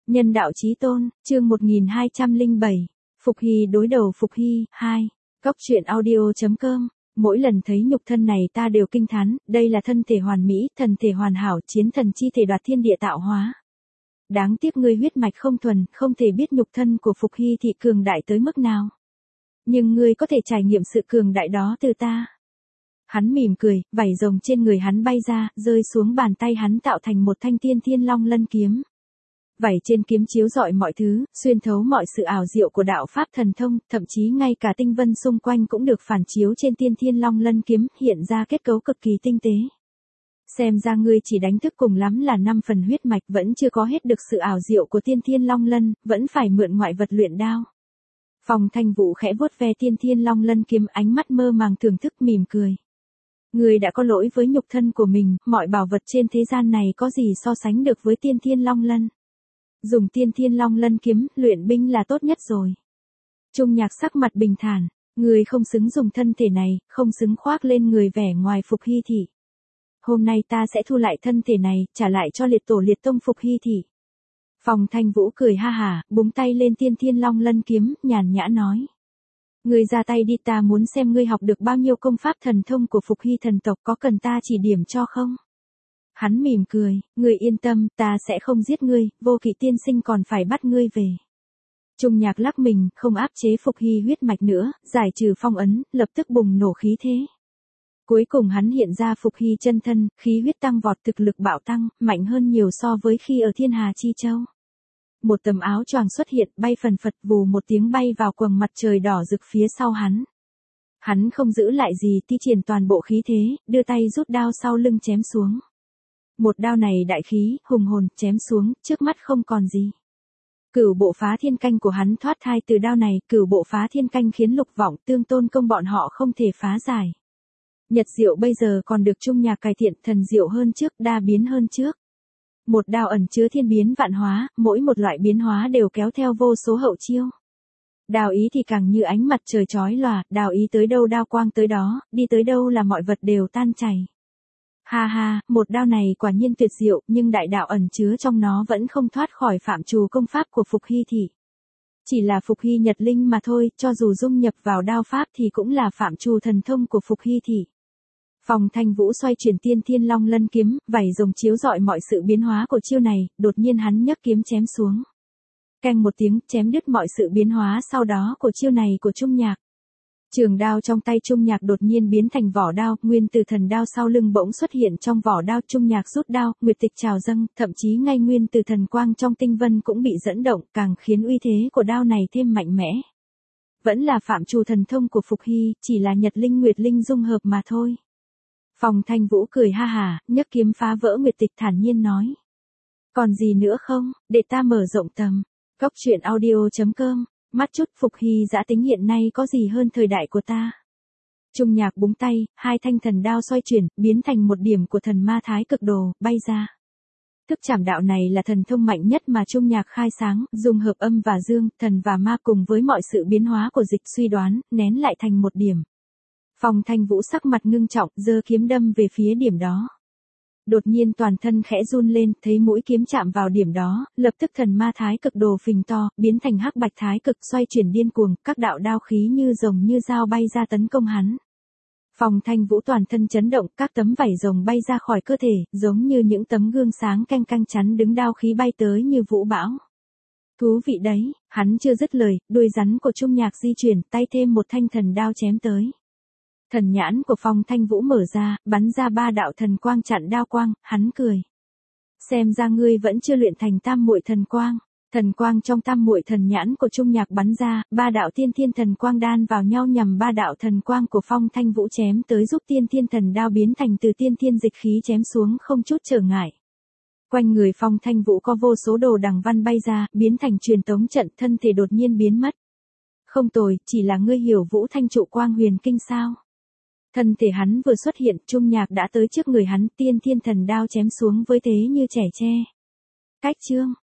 Nhân đạo chí tôn, chương 1207. Phục Hy đối đầu Phục Hy, 2. Góc truyện audio.com. Mỗi lần thấy nhục thân này ta đều kinh thán, đây là thân thể hoàn mỹ, thần thể hoàn hảo, chiến thần chi thể đoạt thiên địa tạo hóa. Đáng tiếc ngươi huyết mạch không thuần, không thể biết nhục thân của Phục Hy thị cường đại tới mức nào. Nhưng ngươi có thể trải nghiệm sự cường đại đó từ ta. Hắn mỉm cười, vảy rồng trên người hắn bay ra, rơi xuống bàn tay hắn tạo thành một thanh tiên thiên long lân kiếm. Vảy trên kiếm chiếu rọi mọi thứ, xuyên thấu mọi sự ảo diệu của đạo pháp thần thông, thậm chí ngay cả tinh vân xung quanh cũng được phản chiếu trên tiên thiên long lân kiếm, hiện ra kết cấu cực kỳ tinh tế. Xem ra ngươi chỉ đánh thức cùng lắm là 5 phần huyết mạch, vẫn chưa có hết được sự ảo diệu của tiên thiên long lân, vẫn phải mượn ngoại vật luyện đao. Phong Thanh Vũ khẽ vuốt ve tiên thiên long lân kiếm, ánh mắt mơ màng thưởng thức, mỉm cười. Ngươi đã có lỗi với nhục thân của mình, mọi bảo vật trên thế gian này có gì so sánh được với tiên thiên long lân. Dùng tiên thiên long lân kiếm, luyện binh là tốt nhất rồi. Trung Nhạc sắc mặt bình thản, ngươi không xứng dùng thân thể này, không xứng khoác lên người vẻ ngoài Phục Hy thị. Hôm nay ta sẽ thu lại thân thể này, trả lại cho liệt tổ liệt tông Phục Hy thị. Phong Thanh Vũ cười ha hả, búng tay lên tiên thiên long lân kiếm, nhàn nhã nói. Ngươi ra tay đi, ta muốn xem ngươi học được bao nhiêu công pháp thần thông của Phục Hy thần tộc, có cần ta chỉ điểm cho không? Hắn mỉm cười, ngươi yên tâm, ta sẽ không giết ngươi, Vô Kỵ tiên sinh còn phải bắt ngươi về. Trung Nhạc lắc mình, không áp chế Phục Hy huyết mạch nữa, giải trừ phong ấn, lập tức bùng nổ khí thế. Cuối cùng hắn hiện ra Phục Hy chân thân, khí huyết tăng vọt, thực lực bạo tăng, mạnh hơn nhiều so với khi ở Thiên Hà Chi Châu. Một tấm áo choàng xuất hiện, bay phần phật, vù một tiếng bay vào quầng mặt trời đỏ rực phía sau hắn. Hắn không giữ lại gì, thi triển toàn bộ khí thế, đưa tay rút đao sau lưng chém xuống. Một đao này đại khí, hùng hồn, chém xuống, trước mắt không còn gì. Cửu bộ phá thiên canh của hắn thoát thai từ đao này, cửu bộ phá thiên canh khiến Lục Vọng, Tương Tôn công bọn họ không thể phá giải. Nhật diệu bây giờ còn được Trung Nhạc cải thiện, thần diệu hơn trước, đa biến hơn trước. Một đao ẩn chứa thiên biến vạn hóa, mỗi một loại biến hóa đều kéo theo vô số hậu chiêu. Đao ý thì càng như ánh mặt trời chói lòa, đao ý tới đâu đao quang tới đó, đi tới đâu là mọi vật đều tan chảy. Ha ha, một đao này quả nhiên tuyệt diệu, nhưng đại đạo ẩn chứa trong nó vẫn không thoát khỏi phạm trù công pháp của Phục Hy thị. Chỉ là Phục Hy Nhật Linh mà thôi, cho dù dung nhập vào đao pháp thì cũng là phạm trù thần thông của Phục Hy thị. Phong Thanh Vũ xoay chuyển tiên thiên long lân kiếm, vảy rồng chiếu rọi mọi sự biến hóa của chiêu này, đột nhiên hắn nhấc kiếm chém xuống. Keng một tiếng, chém đứt mọi sự biến hóa sau đó của chiêu này của Trung Nhạc. Trường đao trong tay Trung Nhạc đột nhiên biến thành vỏ đao, nguyên tử thần đao sau lưng bỗng xuất hiện trong vỏ đao, Trung Nhạc rút đao, nguyệt tịch trào dâng, thậm chí ngay nguyên tử thần quang trong tinh vân cũng bị dẫn động, càng khiến uy thế của đao này thêm mạnh mẽ. Vẫn là phạm trù thần thông của Phục Hy, chỉ là Nhật Linh Nguyệt Linh dung hợp mà thôi. Phong Thanh Vũ cười ha hả, nhấc kiếm phá vỡ nguyệt tịch, thản nhiên nói. Còn gì nữa không, để ta mở rộng tầm. Góc truyện audio.com. Mắt chút, Phục Hy dã tính hiện nay có gì hơn thời đại của ta. Trung Nhạc búng tay, hai thanh thần đao xoay chuyển, biến thành một điểm của thần ma thái cực đồ, bay ra. Thức trảm đạo này là thần thông mạnh nhất mà Trung Nhạc khai sáng, dùng hợp âm và dương, thần và ma cùng với mọi sự biến hóa của dịch suy đoán, nén lại thành một điểm. Phong Thanh Vũ sắc mặt ngưng trọng, giơ kiếm đâm về phía điểm đó. Đột nhiên toàn thân khẽ run lên, thấy mũi kiếm chạm vào điểm đó, lập tức thần ma thái cực đồ phình to, biến thành hắc bạch thái cực, xoay chuyển điên cuồng, các đạo đao khí như rồng như dao bay ra tấn công hắn. Phong Thanh Vũ toàn thân chấn động, các tấm vảy rồng bay ra khỏi cơ thể, giống như những tấm gương sáng canh canh chắn đứng, đao khí bay tới như vũ bão. Thú vị đấy, hắn chưa dứt lời, đuôi rắn của Trung Nhạc di chuyển, tay thêm một thanh thần đao chém tới. Thần nhãn của Phong Thanh Vũ mở ra, bắn ra 3 đạo thần quang chặn đao quang, hắn cười. Xem ra ngươi vẫn chưa luyện thành tam muội thần quang. Thần quang trong tam muội thần nhãn của Trung Nhạc bắn ra, 3 đạo tiên thiên thần quang đan vào nhau nhằm 3 đạo thần quang của Phong Thanh Vũ chém tới, giúp tiên thiên thần đao biến thành từ tiên thiên dịch khí chém xuống không chút trở ngại. Quanh người Phong Thanh Vũ có vô số đồ đằng văn bay ra, biến thành truyền tống trận, thân thể đột nhiên biến mất. Không tồi, chỉ là ngươi hiểu Vũ Thanh trụ quang huyền kinh sao? Thân thể hắn vừa xuất hiện, Trung Nhạc đã tới trước người hắn, tiên thiên thần đao chém xuống với thế như trẻ tre. Cách chương,